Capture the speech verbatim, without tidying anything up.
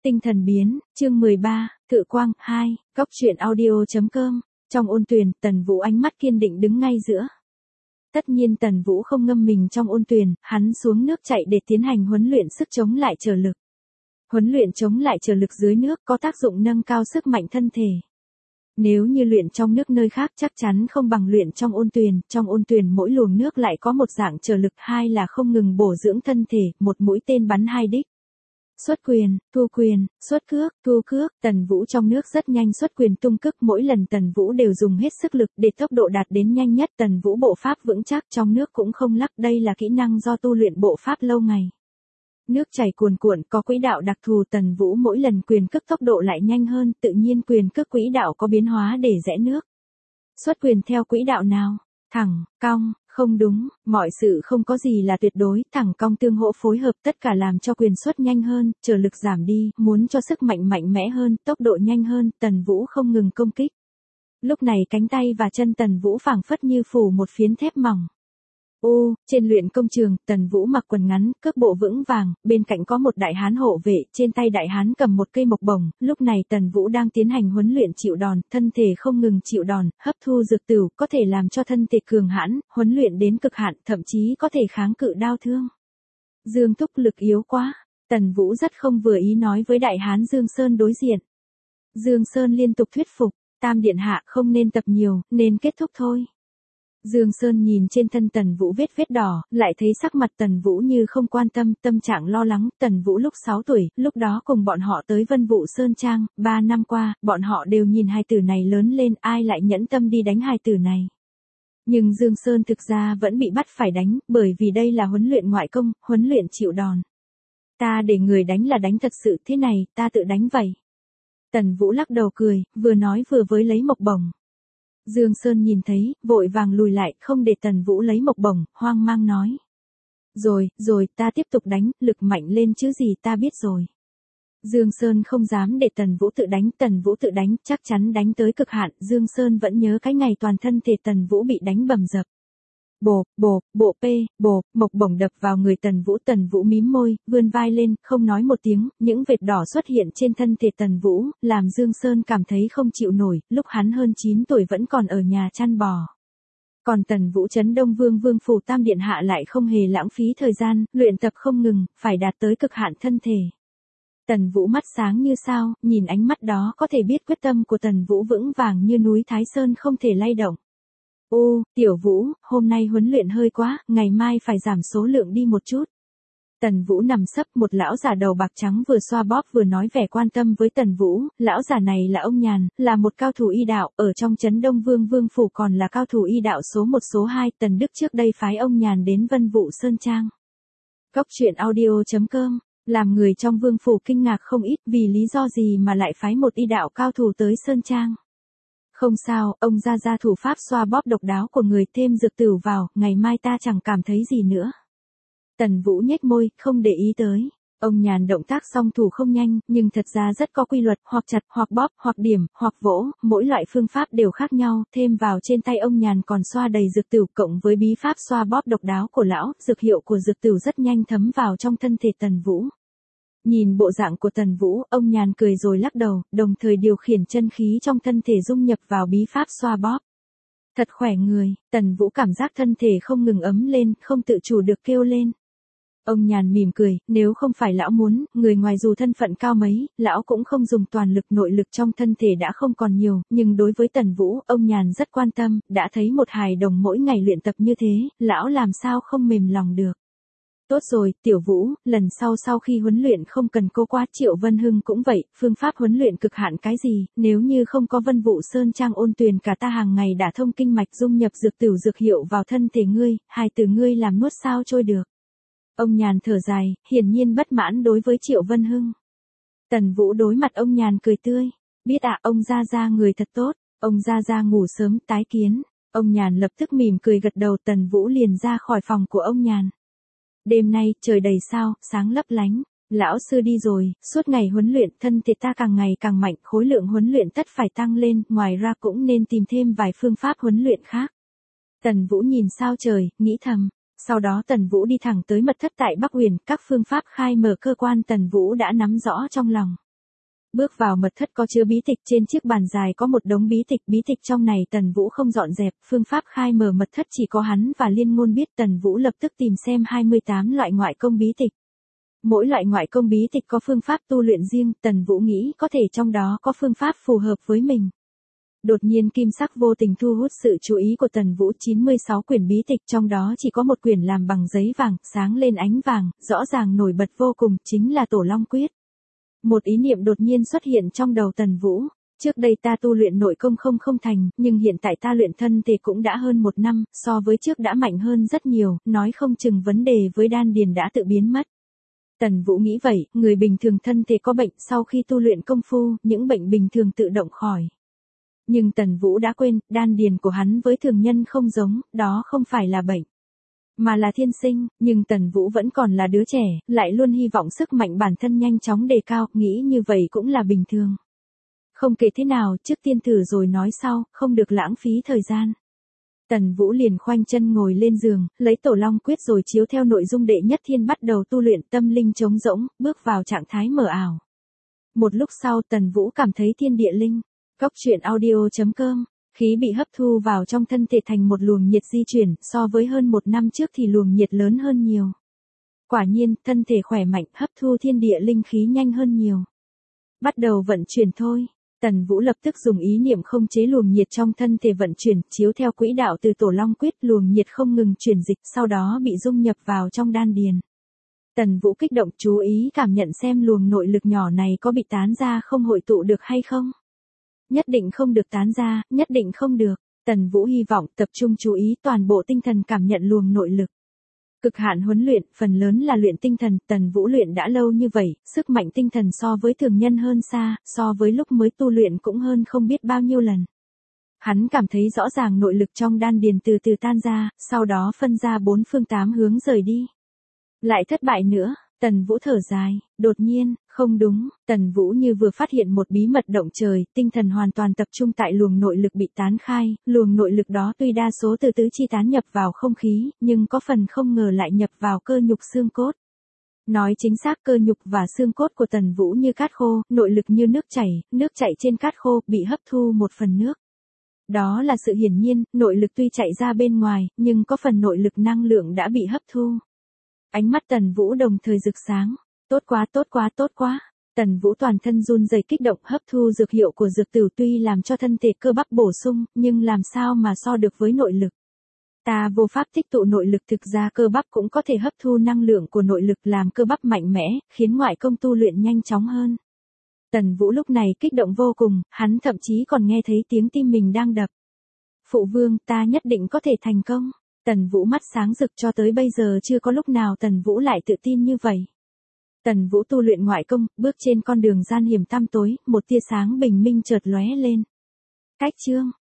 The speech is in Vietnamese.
Tinh thần biến, chương mười ba, Thự Quang, hai, Góc truyện audio.com, trong ôn tuyền, Tần Vũ ánh mắt kiên định đứng ngay giữa. Tất nhiên Tần Vũ không ngâm mình trong ôn tuyền, hắn xuống nước chạy để tiến hành huấn luyện sức chống lại trở lực. Huấn luyện chống lại trở lực dưới nước có tác dụng nâng cao sức mạnh thân thể. Nếu như luyện trong nước nơi khác chắc chắn không bằng luyện trong ôn tuyền, trong ôn tuyền mỗi luồng nước lại có một dạng trở lực, hai là không ngừng bổ dưỡng thân thể, một mũi tên bắn hai đích. Xuất quyền, thu quyền, xuất cước, thu cước, Tần Vũ trong nước rất nhanh xuất quyền tung cước, mỗi lần Tần Vũ đều dùng hết sức lực để tốc độ đạt đến nhanh nhất, Tần Vũ bộ pháp vững chắc trong nước cũng không lắc, đây là kỹ năng do tu luyện bộ pháp lâu ngày. Nước chảy cuồn cuộn có quỹ đạo đặc thù, Tần Vũ mỗi lần quyền cước tốc độ lại nhanh hơn, tự nhiên quyền cước quỹ đạo có biến hóa để rẽ nước. Xuất quyền theo quỹ đạo nào? Thẳng, cong, không đúng, mọi sự không có gì là tuyệt đối, thẳng cong tương hỗ phối hợp tất cả làm cho quyền xuất nhanh hơn, trở lực giảm đi, muốn cho sức mạnh mạnh mẽ hơn, tốc độ nhanh hơn, Tần Vũ không ngừng công kích. Lúc này cánh tay và chân Tần Vũ phảng phất như phủ một phiến thép mỏng. Ô, trên luyện công trường, Tần Vũ mặc quần ngắn, cước bộ vững vàng, bên cạnh có một đại hán hộ vệ, trên tay đại hán cầm một cây mộc bổng, lúc này Tần Vũ đang tiến hành huấn luyện chịu đòn, thân thể không ngừng chịu đòn, hấp thu dược tửu, có thể làm cho thân thể cường hãn, huấn luyện đến cực hạn, thậm chí có thể kháng cự đau thương. Dương Thúc lực yếu quá, Tần Vũ rất không vừa ý nói với đại hán Dương Sơn đối diện. Dương Sơn liên tục thuyết phục, Tam điện hạ không nên tập nhiều, nên kết thúc thôi. Dương Sơn nhìn trên thân Tần Vũ vết vết đỏ, lại thấy sắc mặt Tần Vũ như không quan tâm, tâm trạng lo lắng. Tần Vũ lúc sáu tuổi, lúc đó cùng bọn họ tới Vân Vũ Sơn Trang, ba năm qua, bọn họ đều nhìn hài tử này lớn lên, ai lại nhẫn tâm đi đánh hài tử này. Nhưng Dương Sơn thực ra vẫn bị bắt phải đánh, bởi vì đây là huấn luyện ngoại công, huấn luyện chịu đòn. Ta để người đánh là đánh thật sự, thế này, ta tự đánh vậy. Tần Vũ lắc đầu cười, vừa nói vừa với lấy mộc bổng. Dương Sơn nhìn thấy, vội vàng lùi lại, không để Tần Vũ lấy mộc bổng, hoang mang nói. Rồi, rồi, ta tiếp tục đánh, lực mạnh lên chứ gì, ta biết rồi. Dương Sơn không dám để Tần Vũ tự đánh, Tần Vũ tự đánh, chắc chắn đánh tới cực hạn, Dương Sơn vẫn nhớ cái ngày toàn thân thể Tần Vũ bị đánh bầm dập. Bộp, bộp, bộ p, bộp, mộc bổng đập vào người Tần Vũ, Tần Vũ mím môi, vươn vai lên, không nói một tiếng, những vệt đỏ xuất hiện trên thân thể Tần Vũ, làm Dương Sơn cảm thấy không chịu nổi, lúc hắn hơn chín tuổi vẫn còn ở nhà chăn bò. Còn Tần Vũ trấn Đông Vương Vương phủ Tam điện hạ lại không hề lãng phí thời gian, luyện tập không ngừng, phải đạt tới cực hạn thân thể. Tần Vũ mắt sáng như sao, nhìn ánh mắt đó có thể biết quyết tâm của Tần Vũ vững vàng như núi Thái Sơn không thể lay động. Ô, Tiểu Vũ, hôm nay huấn luyện hơi quá, ngày mai phải giảm số lượng đi một chút. Tần Vũ nằm sấp, một lão già đầu bạc trắng vừa xoa bóp vừa nói vẻ quan tâm với Tần Vũ, lão già này là ông Nhàn, là một cao thủ y đạo, ở trong trấn Đông Vương Vương phủ còn là cao thủ y đạo số một số hai, Tần Đức trước đây phái ông Nhàn đến Vân Vũ Sơn Trang. Góc truyện audio.com, làm người trong Vương phủ kinh ngạc không ít, vì lý do gì mà lại phái một y đạo cao thủ tới Sơn Trang. Không sao, ông ra ra thủ pháp xoa bóp độc đáo của người, thêm dược tửu vào, ngày mai ta chẳng cảm thấy gì nữa. Tần Vũ nhếch môi, không để ý tới. Ông Nhàn động tác song thủ không nhanh, nhưng thật ra rất có quy luật, hoặc chặt, hoặc bóp, hoặc điểm, hoặc vỗ, mỗi loại phương pháp đều khác nhau, thêm vào trên tay ông Nhàn còn xoa đầy dược tửu, cộng với bí pháp xoa bóp độc đáo của lão, dược hiệu của dược tửu rất nhanh thấm vào trong thân thể Tần Vũ. Nhìn bộ dạng của Tần Vũ, ông Nhàn cười rồi lắc đầu, đồng thời điều khiển chân khí trong thân thể dung nhập vào bí pháp xoa bóp. Thật khỏe người, Tần Vũ cảm giác thân thể không ngừng ấm lên, không tự chủ được kêu lên. Ông Nhàn mỉm cười, nếu không phải lão muốn, người ngoài dù thân phận cao mấy, lão cũng không dùng toàn lực, nội lực trong thân thể đã không còn nhiều, nhưng đối với Tần Vũ, ông Nhàn rất quan tâm, đã thấy một hài đồng mỗi ngày luyện tập như thế, lão làm sao không mềm lòng được. Tốt rồi, Tiểu Vũ, lần sau sau khi huấn luyện không cần cô quá, Triệu Vân Hưng cũng vậy, phương pháp huấn luyện cực hạn cái gì, nếu như không có Vân Vũ Sơn Trang ôn tuyền cả ta hàng ngày đã thông kinh mạch dung nhập dược tửu dược hiệu vào thân thể ngươi, hài tử ngươi làm nuốt sao trôi được. Ông Nhàn thở dài, hiển nhiên bất mãn đối với Triệu Vân Hưng. Tần Vũ đối mặt ông Nhàn cười tươi, biết ạ, à, ông ra ra người thật tốt, ông ra ra ngủ sớm, tái kiến. Ông Nhàn lập tức mỉm cười gật đầu, Tần Vũ liền ra khỏi phòng của ông Nhàn. Đêm nay, trời đầy sao, sáng lấp lánh, lão sư đi rồi, suốt ngày huấn luyện, thân thể ta càng ngày càng mạnh, khối lượng huấn luyện tất phải tăng lên, ngoài ra cũng nên tìm thêm vài phương pháp huấn luyện khác. Tần Vũ nhìn sao trời, nghĩ thầm, sau đó Tần Vũ đi thẳng tới mật thất tại Bắc Huyền, các phương pháp khai mở cơ quan Tần Vũ đã nắm rõ trong lòng. Bước vào mật thất có chứa bí tịch, trên chiếc bàn dài có một đống bí tịch, bí tịch trong này Tần Vũ không dọn dẹp, phương pháp khai mở mật thất chỉ có hắn và Liên Ngôn biết. Tần Vũ lập tức tìm xem hai mươi tám loại ngoại công bí tịch. Mỗi loại ngoại công bí tịch có phương pháp tu luyện riêng, Tần Vũ nghĩ có thể trong đó có phương pháp phù hợp với mình. Đột nhiên kim sắc vô tình thu hút sự chú ý của Tần Vũ. Chín mươi sáu quyển bí tịch, trong đó chỉ có một quyển làm bằng giấy vàng, sáng lên ánh vàng, rõ ràng nổi bật vô cùng, chính là Tổ Long Quyết. Một ý niệm đột nhiên xuất hiện trong đầu Tần Vũ. Trước đây ta tu luyện nội công không không thành, nhưng hiện tại ta luyện thân thể cũng đã hơn một năm, so với trước đã mạnh hơn rất nhiều, nói không chừng vấn đề với đan điền đã tự biến mất. Tần Vũ nghĩ vậy, người bình thường thân thể có bệnh, sau khi tu luyện công phu, những bệnh bình thường tự động khỏi. Nhưng Tần Vũ đã quên, đan điền của hắn với thường nhân không giống, đó không phải là bệnh, mà là thiên sinh. Nhưng Tần Vũ vẫn còn là đứa trẻ, lại luôn hy vọng sức mạnh bản thân nhanh chóng đề cao, nghĩ như vậy cũng là bình thường. Không kể thế nào, trước tiên thử rồi nói sau, không được lãng phí thời gian. Tần Vũ liền khoanh chân ngồi lên giường, lấy Tổ Long Quyết rồi chiếu theo nội dung đệ nhất thiên bắt đầu tu luyện, tâm linh trống rỗng, bước vào trạng thái mờ ảo. Một lúc sau Tần Vũ cảm thấy thiên địa linh. Góc truyện audio chấm com, khí bị hấp thu vào trong thân thể thành một luồng nhiệt di chuyển, so với hơn một năm trước thì luồng nhiệt lớn hơn nhiều. Quả nhiên, thân thể khỏe mạnh, hấp thu thiên địa linh khí nhanh hơn nhiều. Bắt đầu vận chuyển thôi. Tần Vũ lập tức dùng ý niệm không chế luồng nhiệt trong thân thể vận chuyển, chiếu theo quỹ đạo từ Tổ Long Quyết, luồng nhiệt không ngừng chuyển dịch, sau đó bị dung nhập vào trong đan điền. Tần Vũ kích động chú ý cảm nhận xem luồng nội lực nhỏ này có bị tán ra không, hội tụ được hay không. Nhất định không được tán ra, nhất định không được. Tần Vũ hy vọng tập trung chú ý toàn bộ tinh thần cảm nhận luồng nội lực. Cực hạn huấn luyện, phần lớn là luyện tinh thần, Tần Vũ luyện đã lâu như vậy, sức mạnh tinh thần so với thường nhân hơn xa, so với lúc mới tu luyện cũng hơn không biết bao nhiêu lần. Hắn cảm thấy rõ ràng nội lực trong đan điền từ từ tan ra, sau đó phân ra bốn phương tám hướng rời đi. Lại thất bại nữa. Tần Vũ thở dài, đột nhiên, không đúng, Tần Vũ như vừa phát hiện một bí mật động trời, tinh thần hoàn toàn tập trung tại luồng nội lực bị tán khai, luồng nội lực đó tuy đa số từ tứ chi tán nhập vào không khí, nhưng có phần không ngờ lại nhập vào cơ nhục xương cốt. Nói chính xác, cơ nhục và xương cốt của Tần Vũ như cát khô, nội lực như nước chảy, nước chảy trên cát khô, bị hấp thu một phần nước. Đó là sự hiển nhiên, nội lực tuy chạy ra bên ngoài, nhưng có phần nội lực năng lượng đã bị hấp thu. Ánh mắt Tần Vũ đồng thời rực sáng. Tốt quá, tốt quá, tốt quá. Tần Vũ toàn thân run rẩy kích động, hấp thu dược hiệu của dược tử tuy làm cho thân thể cơ bắp bổ sung, nhưng làm sao mà so được với nội lực. Ta vô pháp tích tụ nội lực, thực ra cơ bắp cũng có thể hấp thu năng lượng của nội lực, làm cơ bắp mạnh mẽ, khiến ngoại công tu luyện nhanh chóng hơn. Tần Vũ lúc này kích động vô cùng, hắn thậm chí còn nghe thấy tiếng tim mình đang đập. Phụ vương, ta nhất định có thể thành công. Tần Vũ mắt sáng rực, cho tới bây giờ chưa có lúc nào Tần Vũ lại tự tin như vậy. Tần Vũ tu luyện ngoại công, bước trên con đường gian hiểm tăm tối, một tia sáng bình minh chợt lóe lên. Cách chương